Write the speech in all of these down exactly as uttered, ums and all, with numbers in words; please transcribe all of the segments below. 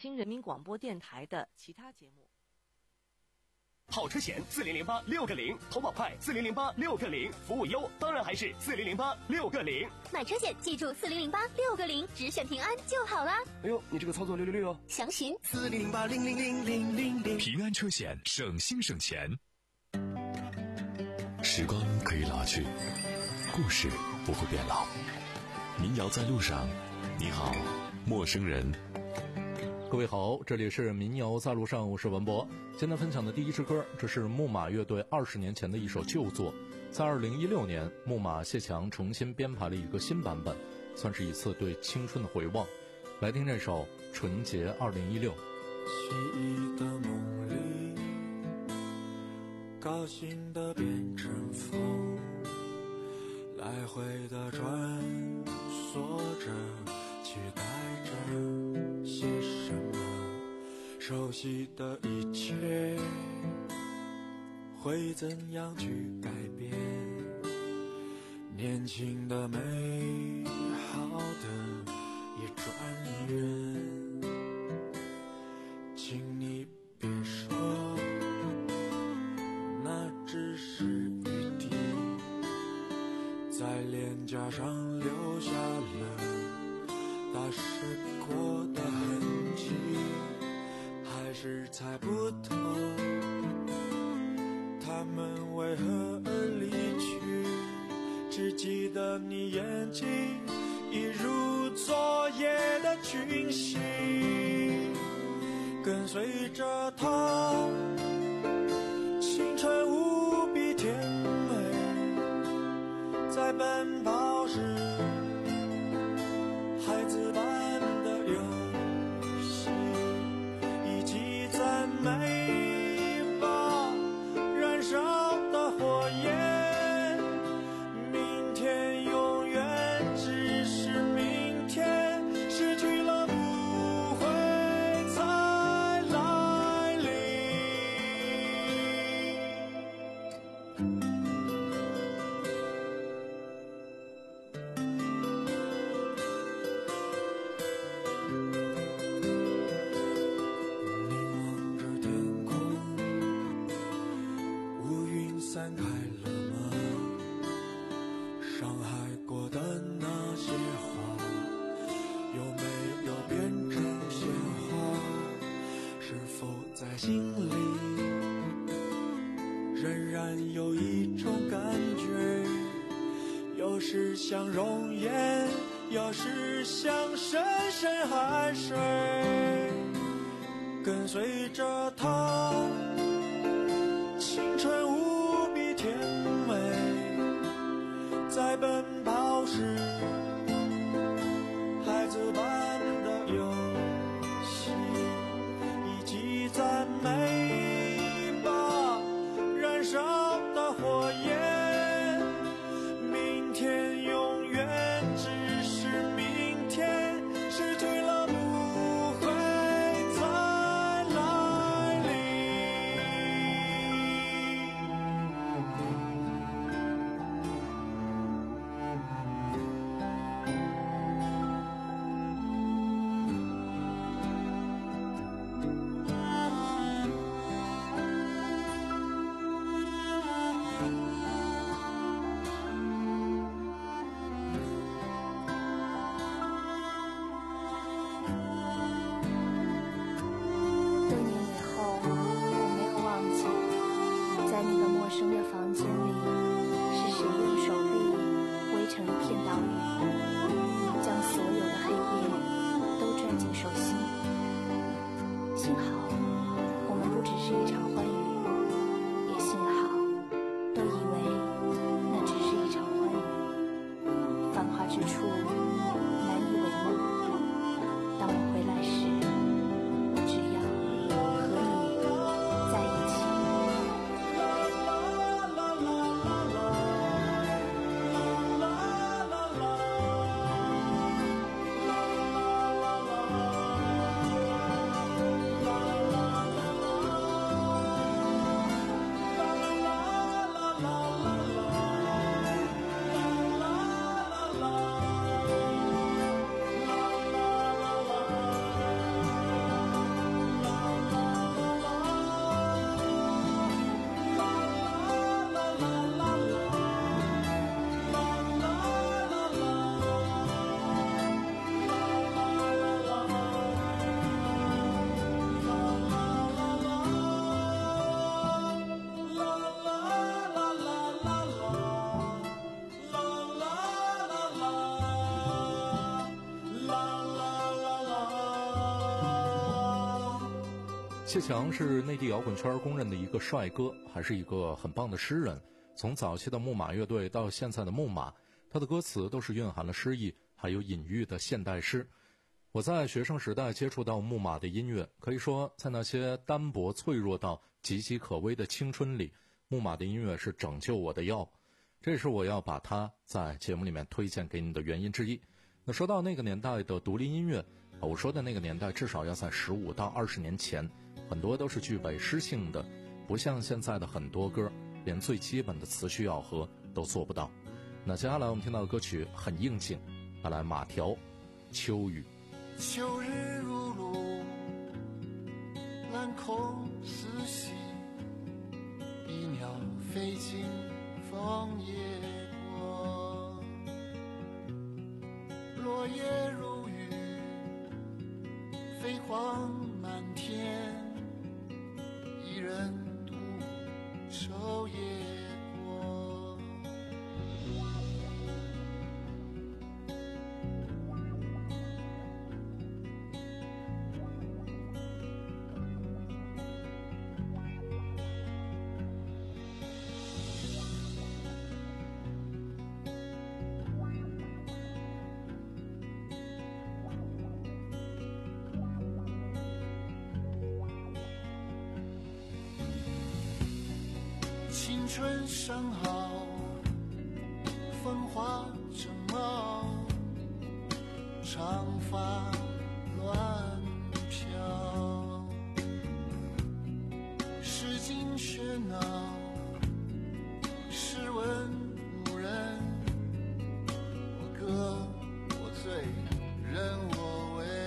京人民广播电台的其他节目。 好车险四零零八六个零，投保快四零零八六个零，服务优当然还是四零零八六个零。 买车险记住四零零八六个零，只选平安就好啦。 哎呦，你这个操作六六六哦！ 详询四零零八零零零零零零。 平安车险，省心省钱。时光可以老去，故事不会变老。民谣在路上，你好，陌生人。 各位好，这里是民谣在路上，我是文博。今天分享的第一支歌，这是木马乐队二十年前的一首旧作，在二零一六年，木马谢强重新编排了一个新版本，算是一次对青春的回望。来听这首《纯洁二零一六》。 记忆的梦里，高兴的变成风，来回的穿梭着，期待着些什么，熟悉的一切会怎样去改变，年轻的美好的一转眼，请你别说那只是雨滴，在脸颊上留下了打湿过的痕迹，还是猜不透他们为何而离去，只记得你眼睛一如昨夜的群星，跟随着它青春无比甜美，在奔跑时孩子般的游戏，以及赞美吧燃烧的火焰，明天永远只是明天，失去了不会再来临。散开了吗？伤害过的那些话，有没有变成鲜花？是否在心里仍然有一种感觉？有时像熔岩，有时像深深海水，跟随着它青春无比甜美，在奔跑时孩子般的游戏，以及赞美吧燃烧的火焰，明天永远只是明天，失去了不会再来临。 谢强是内地摇滚圈公认的一个帅哥，还是一个很棒的诗人。从早期的木马乐队到现在的木马，他的歌词都是蕴含了诗意还有隐喻的现代诗。我在学生时代接触到木马的音乐，可以说在那些单薄脆弱到岌岌可危的青春里，木马的音乐是拯救我的药。这也是我要把它在节目里面推荐给你的原因之一。那说到那个年代的独立音乐，我说的那个年代至少要在十五到二十年前，很多都是具备诗性的，不像现在的很多歌连最基本的词序咬合都做不到。那接下来我们听到的歌曲很应景，带来马条秋雨。 秋日如露，蓝空四稀，一鸟飞进枫叶过，落叶如雨，飞黄满天，一人独守夜过。青春尚好，风华正茂，长发乱飘，市井喧闹，试问无人，我歌我醉，人我为。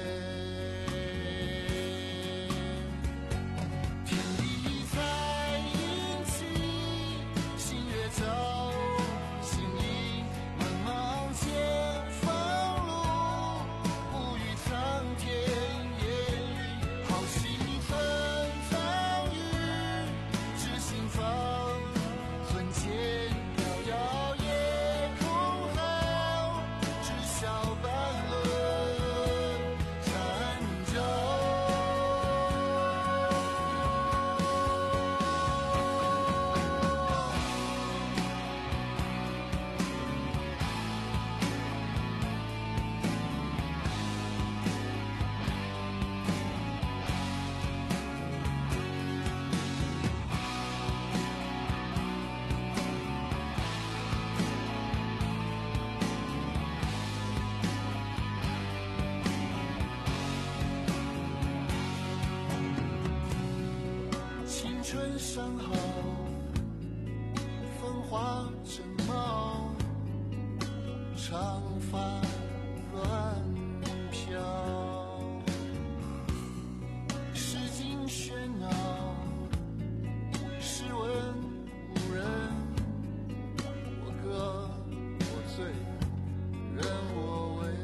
春尚好，风华正茂，长发乱飘，市井喧闹，试问无人，我歌我醉，人我为。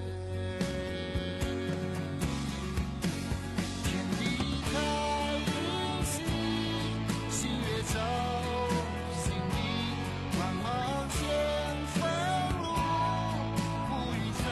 心里茫茫千分路，不与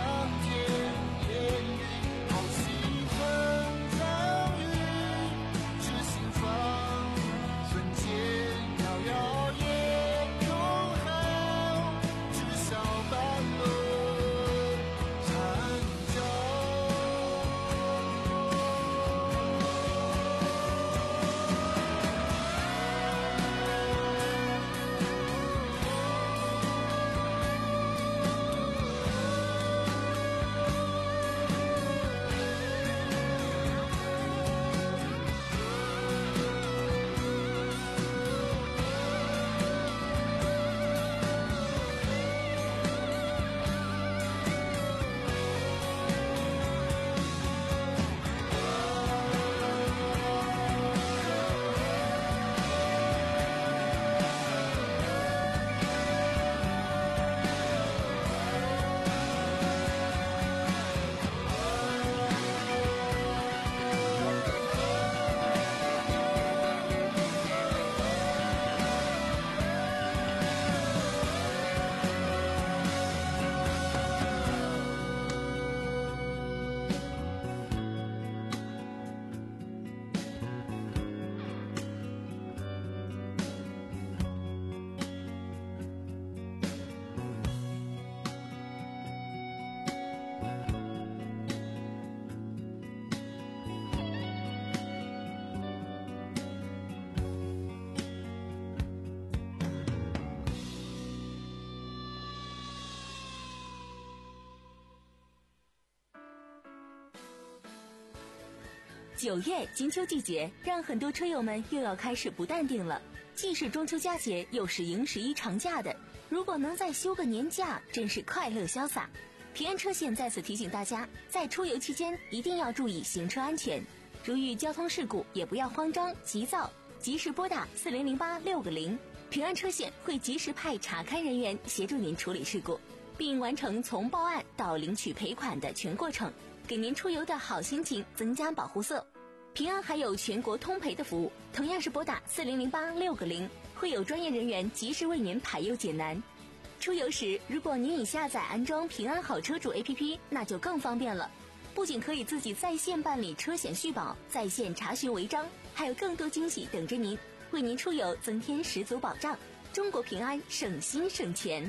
九月金秋季节，让很多车友们又要开始不淡定了。既是中秋佳节，又是迎十一长假的，如果能再休个年假，真是快乐潇洒。平安车险在此提醒大家，在出游期间一定要注意行车安全，如遇交通事故也不要慌张急躁，及时拨打四零零八六个零，平安车险会及时派查勘人员协助您处理事故，并完成从报案到领取赔款的全过程，给您出游的好心情增加保护色。平安还有全国通赔的服务，同样是拨打四零零八六个零，会有专业人员及时为您排忧解难。出游时，如果您已下载安装平安好车主 A P P， 那就更方便了。不仅可以自己在线办理车险续保，在线查询违章，还有更多惊喜等着您，为您出游增添十足保障。中国平安，省心省钱。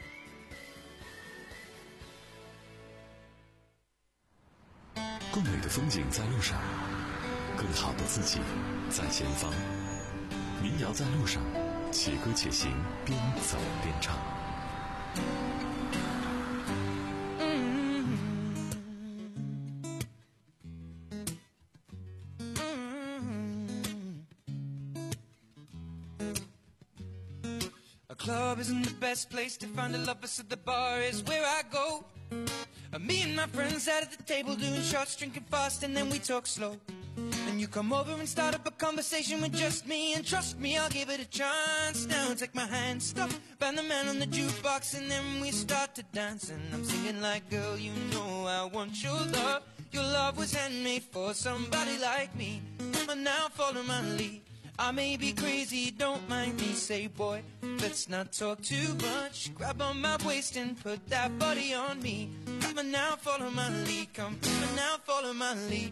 更美的风景在路上，更好的自己在前方。民谣在路上，且歌且行，边走边唱。 A club isn't the best place to find a lover, so the bar is where I go. Me and my friends sat at the table doing shots, drinking fast, and then we talk slow. And you come over and start up a conversation with just me, and trust me, I'll give it a chance. Now take my hand, stop, band the man on the jukebox, and then we start to dance. And I'm singing like, girl, you know I want your love. Your love was handmade for somebody like me. Come on now, follow my lead. I may be crazy, don't mind me. Say, boy, let's not talk too much. Grab on my waist and put that body on me. Come on now, follow my lead. Come on now, follow my lead.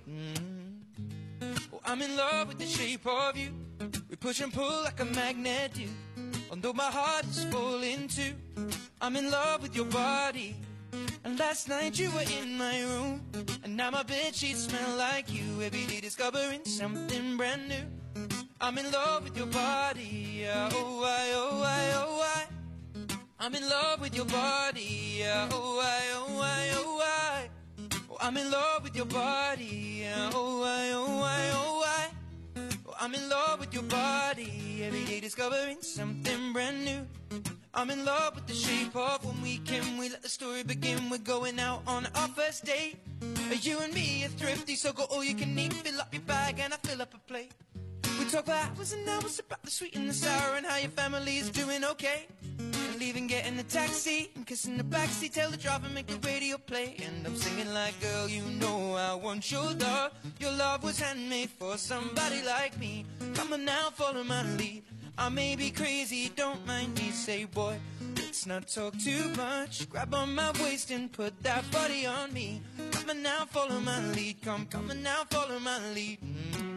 Mm-hmm. Oh, I'm in love with the shape of you. We push and pull like a magnet do. Although my heart is falling too. I'm in love with your body. And last night you were in my room, and now my bedsheets smell like you. Every day discovering something brand new. I'm in love with your body, yeah, oh I, oh I, oh I. I'm in love with your body, yeah, oh I, oh I, oh I. Oh, I'm in love with your body, yeah, oh I, oh I, oh I. Oh, I'm in love with your body, every day discovering something brand new. I'm in love with the shape of when we can, we let the story begin. We're going out on our first date. You and me are thrifty, so go all you can eat. Fill up your bag and I fill up a plate. We talk for hours and hours about the sweet and the sour, and how your family is doing okay. And leaving, getting a taxi and kissing the backseat. Tell the driver make the radio play, and I'm singing like, girl, you know I want your love. Your love was handmade for somebody like me. Come on now, follow my lead. I may be crazy, don't mind me. Say, boy, let's not talk too much. Grab on my waist and put that body on me. Come on now, follow my lead. Come, come on now, follow my lead. Mm-hmm.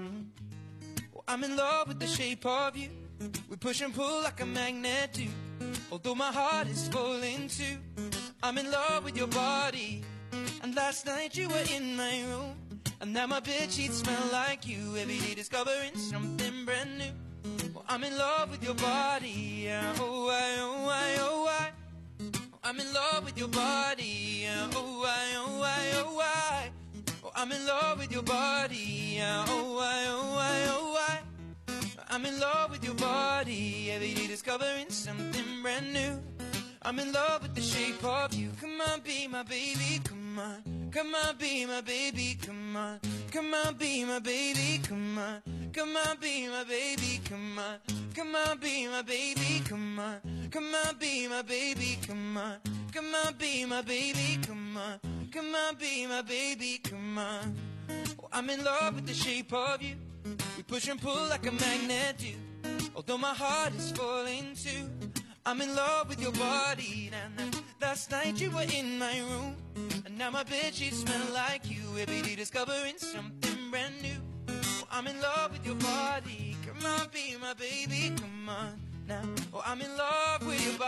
I'm in love with the shape of you. We push and pull like a magnet do. Although my heart is falling too. I'm in love with your body. And last night you were in my room, and now my bedsheets smell like you. Every day discovering something brand new. Well, I'm in love with your body, yeah, oh I, oh I, oh I. I'm in love with your body, yeah, oh I, oh I, oh I. Oh, I'm in love with your body, yeah, oh I, oh I, oh I. I'm in love with your body, every day discovering something brand new. I'm in love with the shape of you. Come on, be my baby, come on. Come on, be my baby, come on. Come on, be my baby, come on. Come on, be my baby, come on. Come on, be my baby, come on. Come on, be my baby, come on. Come on, be my baby, come on. Come on, be my baby, come on. Oh, I'm in love with the shape of you. We push and pull like a magnet do. Although my heart is falling too. I'm in love with your body. Nah, nah. Last night you were in my room, and now my bedsheets smell like you. Every day discovering something brand new. Oh, I'm in love with your body. Come on, be my baby, come on now. Oh, I'm in love with your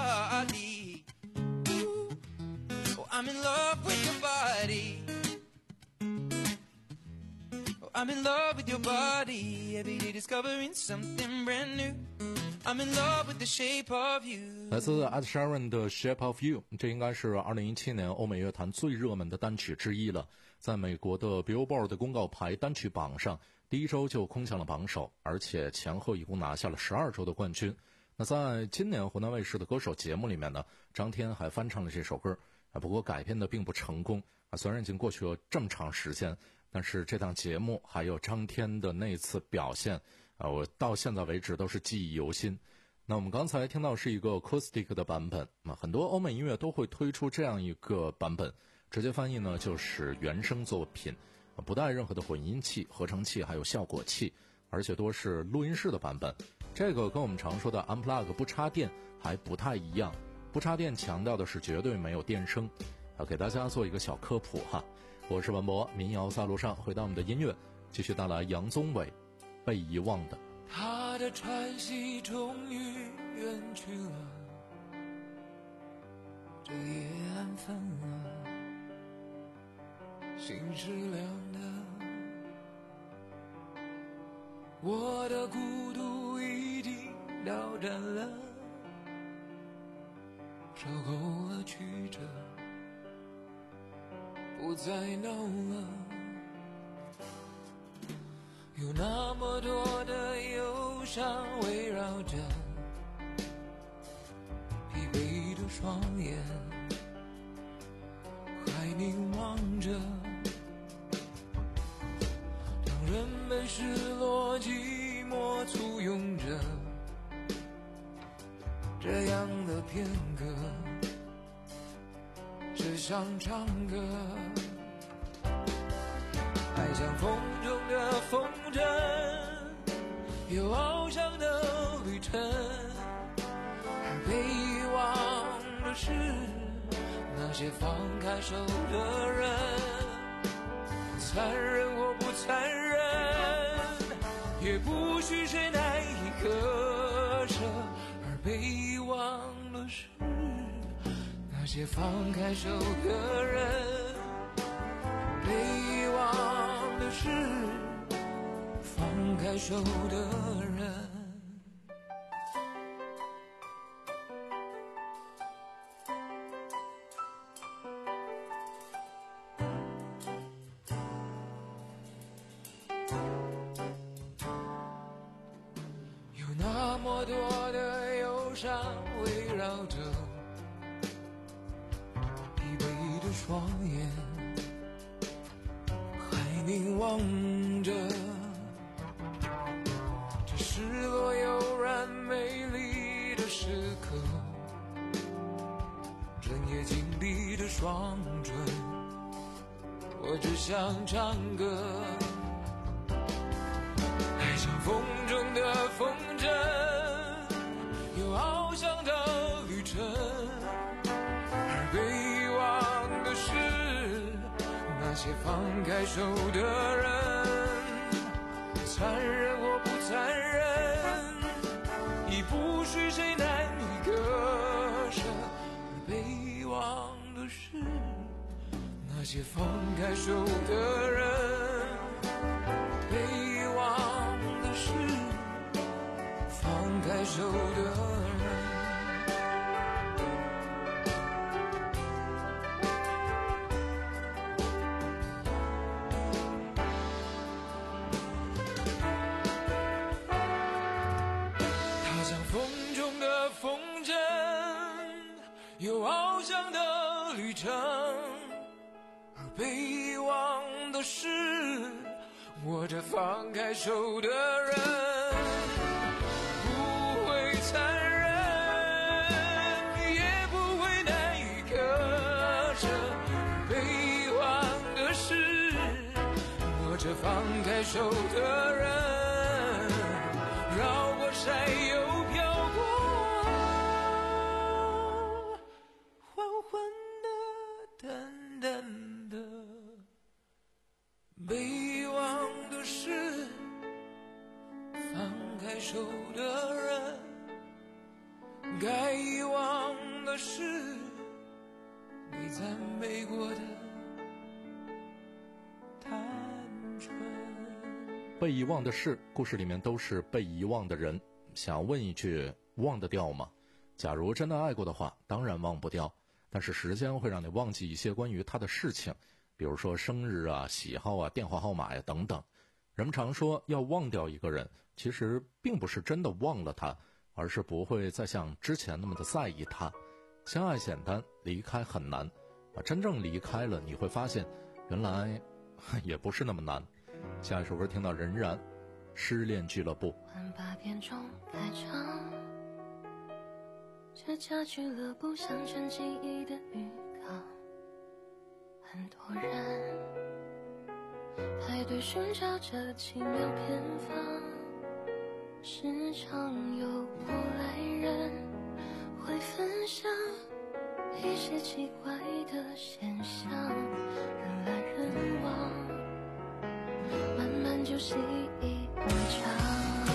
body. Ooh. Oh, I'm in love with your body. I'm in love with your body, every day discovering something brand new. I'm in love with the shape of you。 来自 Ed Sheeran 的 Shape of You， 这应该是二零一七年欧美乐坛最热门的单曲之一了。在美国的 Billboard 的公告牌单曲榜上，第一周就空降了榜首，而且前后一共拿下了十二周的冠军。那在今年湖南卫视的歌手节目里面呢，张天还翻唱了这首歌，不过改编的并不成功。虽然已经过去了这么长时间，但是这档节目还有张天的那次表现，我到现在为止都是记忆犹新。那我们刚才听到是一个 acoustic 的版本，很多欧美音乐都会推出这样一个版本，直接翻译呢就是原声作品，不带任何的混音器、合成器还有效果器，而且多是录音室的版本。这个跟我们常说的 unplug 不插电还不太一样，不插电强调的是绝对没有电声。好，给大家做一个小科普哈。我是文博，民谣在路上，回到我们的音乐，继续带来杨宗纬《被遗忘的》。 他的喘息终于远去了，这夜暗分了，心是凉的，我的孤独已经到站了，受够了曲折，不再闹了，有那么多的忧伤围绕着疲惫的双眼，还凝望着，当人们失落寂寞簇拥着这样的片刻，只想唱歌，爱像风中的风筝，有翱翔的旅程，而被遗忘的是那些放开手的人，残忍或不残忍，也不许谁难以割舍，而被遗忘的是那些放开手的人，被遗忘的是放开手的人。有那么多的忧伤围绕着疲惫的双眼，还凝望着这失落悠然美丽的时刻，整夜紧闭着双唇，我只想唱歌，爱像风中的风筝，有翱翔的旅程，而被遗忘的是那些放开手的人，残忍或不残忍，已不许谁难以割舍，而被遗忘的是那些放开手的人，被遗忘的是放开手的人。它像风中的风筝，有翱翔的旅程，而被遗忘的是我这放开手的人，不会残忍，也不会难以割舍，被遗忘的是我这放开手的人，绕过山又飘过，缓缓的淡淡的，被遗忘的是放开手的人，该遗忘的是你赞美过的单纯。 被遗忘的事，故事里面都是被遗忘的人。 想要问一句，忘得掉吗？假如真的爱过的话，当然忘不掉，但是时间会让你忘记一些关于他的事情，比如说生日啊、喜好啊、电话号码呀等等。人们常说要忘掉一个人，其实并不是真的忘了他，而是不会再像之前那么的在意他。相爱简单，离开很难啊！真正离开了，你会发现原来也不是那么难。下一首歌听到任然失恋俱乐部。 晚八点钟开场，这家俱乐部像成记忆的浴缸，很多人排队寻找这奇妙偏方，时常有过来人会分享一些奇怪的现象，人来人往，慢慢就习以为常。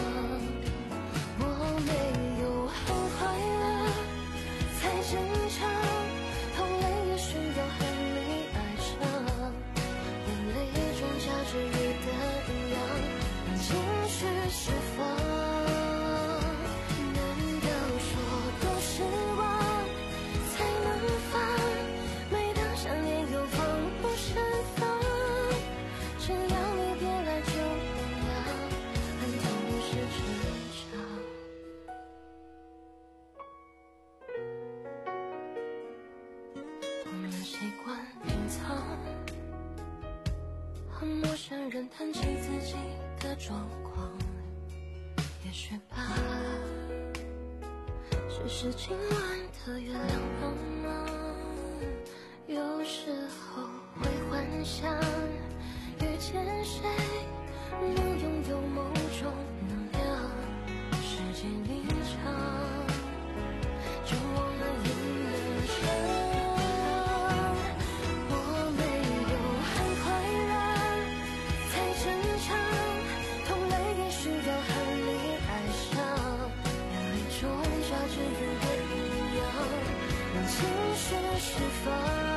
我没有很快乐才正常，痛累也需要和你爱上，眼泪中夹着雨的营养，让情绪释放。难道说都是忘才能放？每当想念又防不胜防，只要你别来就一样，很痛是成长。我们习惯隐藏，和陌生人谈起自己的状况，也许吧，只是今晚的月亮帮忙。有时候会幻想遇见谁能拥有某种能量，时间一长就忘了也能成。我没有很快乐才正常，痛累也需要和你爱上，眼泪中夹着雨的营养，让情绪释放。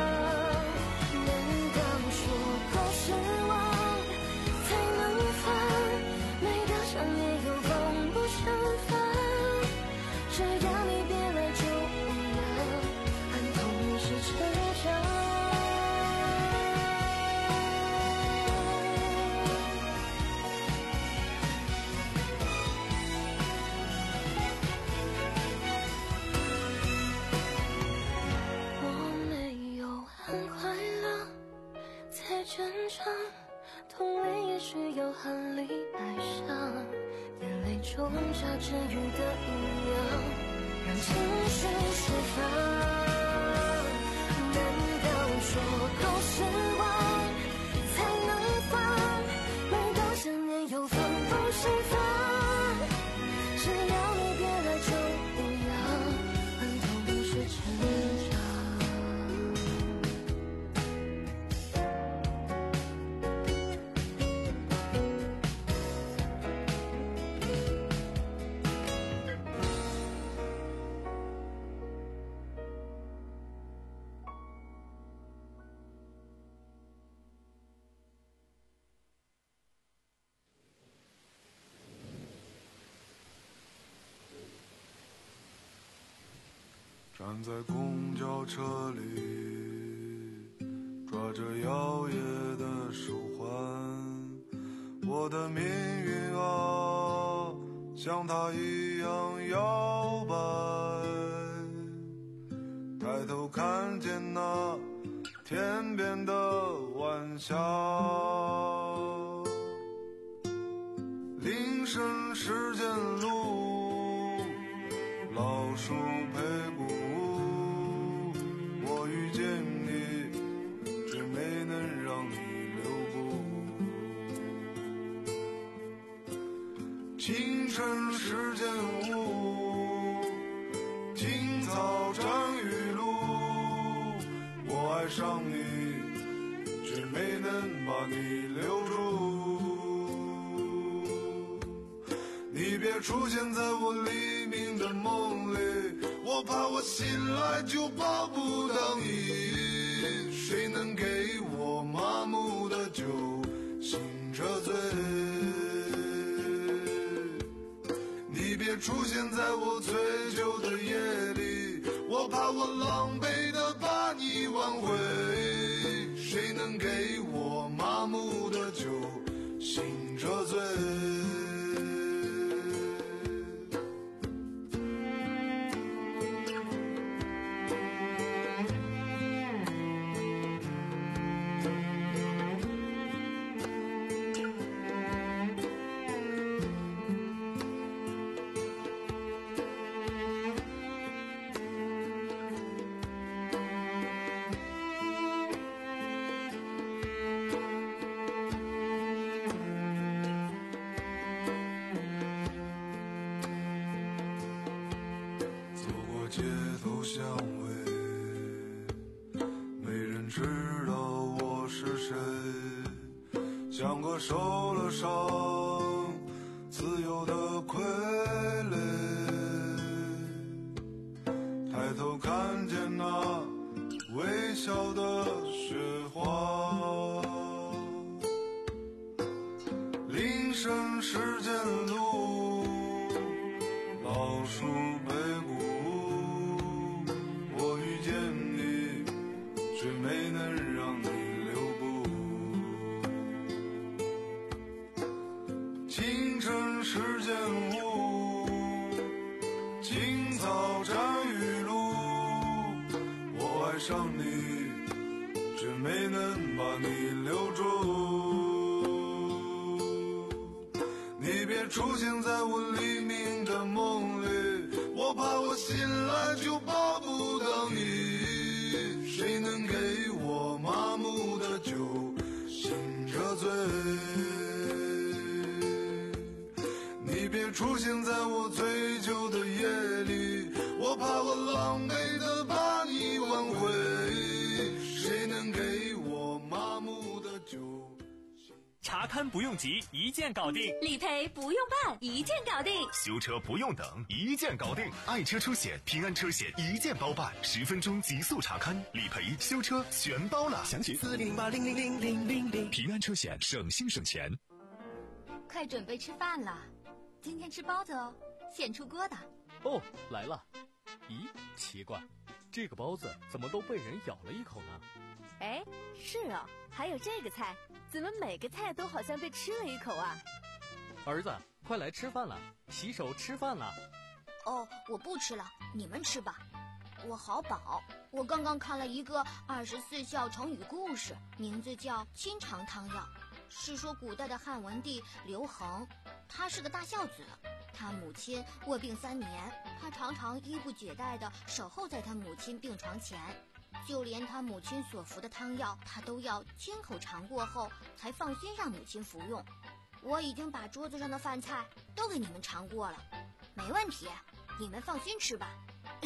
痛累也需要和你爱上，眼泪中夹着雨的营养，让情绪释放。难道说都是忘才能放？每当想念又防不胜防，只要你别来就一样，很痛是成长。 站在公交车里，抓着摇曳的手环，我的命运啊，像它一样摇摆。抬头看见那天边的晚霞，铃声时间路，老树陪步。我遇见你，却没能让你留步。清晨时间雾，青草沾雨露。我爱上你，却没能把你留住。你别出现在我黎明的梦里，我怕我醒来就抱不到你。谁能给我麻木的酒，醒着醉？你出现在我醉酒的夜里，我怕我狼狈的把你挽回。谁能给我麻木的酒，醒着醉？街头巷尾，没人知道我是谁，像个受了伤自由的傀儡。抬头看见那微笑的雪花，铃声时间路，老树背骨，没能让你留步。清晨时间雾，青草沾雨露，我爱上你，却没能把你留住。你别出现在我黎明的梦里，我怕我醒来就抱不到你。谁能给我麻木的酒，醒着醉？你别出现在我醉酒的夜里，我怕我狼狈的把你挽回。谁能给我麻木的酒？ 查看不用急，一键搞定； 理赔不用办，一键搞定； 修车不用等，一键搞定。爱车出险，平安车险一键包办，十分钟极速查看，理赔、修车全包了。详情四零零八零零零零零零。平安车险，省心省钱。 快准备吃饭了，今天吃包子哦，现出锅的。 哦，来了。咦，奇怪，这个包子怎么都被人咬了一口呢？ 哎，是哦，还有这个菜，怎么每个菜都好像被吃了一口啊？ 儿子，快来吃饭了，洗手吃饭了。 哦，我不吃了，你们吃吧。我好饱，我刚刚看了一个二十四孝成语故事，名字叫《清肠汤药》，是说古代的汉文帝刘恒，他是个大孝子，他母亲卧病三年，他常常衣不解带地守候在他母亲病床前。就连他母亲所服的汤药，他都要亲口尝过后才放心让母亲服用。我已经把桌子上的饭菜都给你们尝过了，没问题，你们放心吃吧。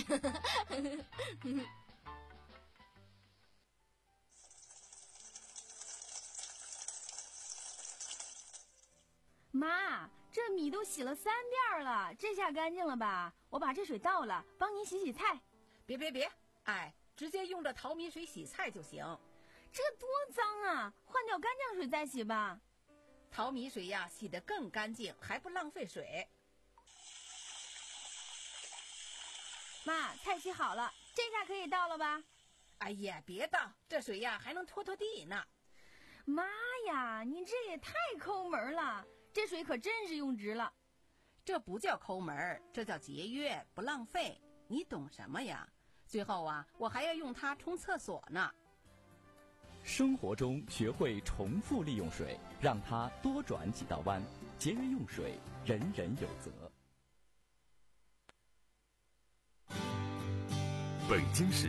妈，这米都洗了三遍了，这下干净了吧？我把这水倒了，帮你洗洗菜。 别别别，哎。直接用这淘米水洗菜就行， 这多脏啊！换掉干净水再洗吧。 淘米水呀，洗得更干净，还不浪费水。 妈，菜洗好了，这下可以倒了吧？ 哎呀，别倒，这水呀还能拖拖地呢。 妈呀，你这也太抠门了，这水可真是用值了。 这不叫抠门，这叫节约，不浪费。你懂什么呀？最后啊，我还要用它冲厕所呢。 生活中学会重复利用水，让它多转几道弯，节约用水，人人有责。 北京市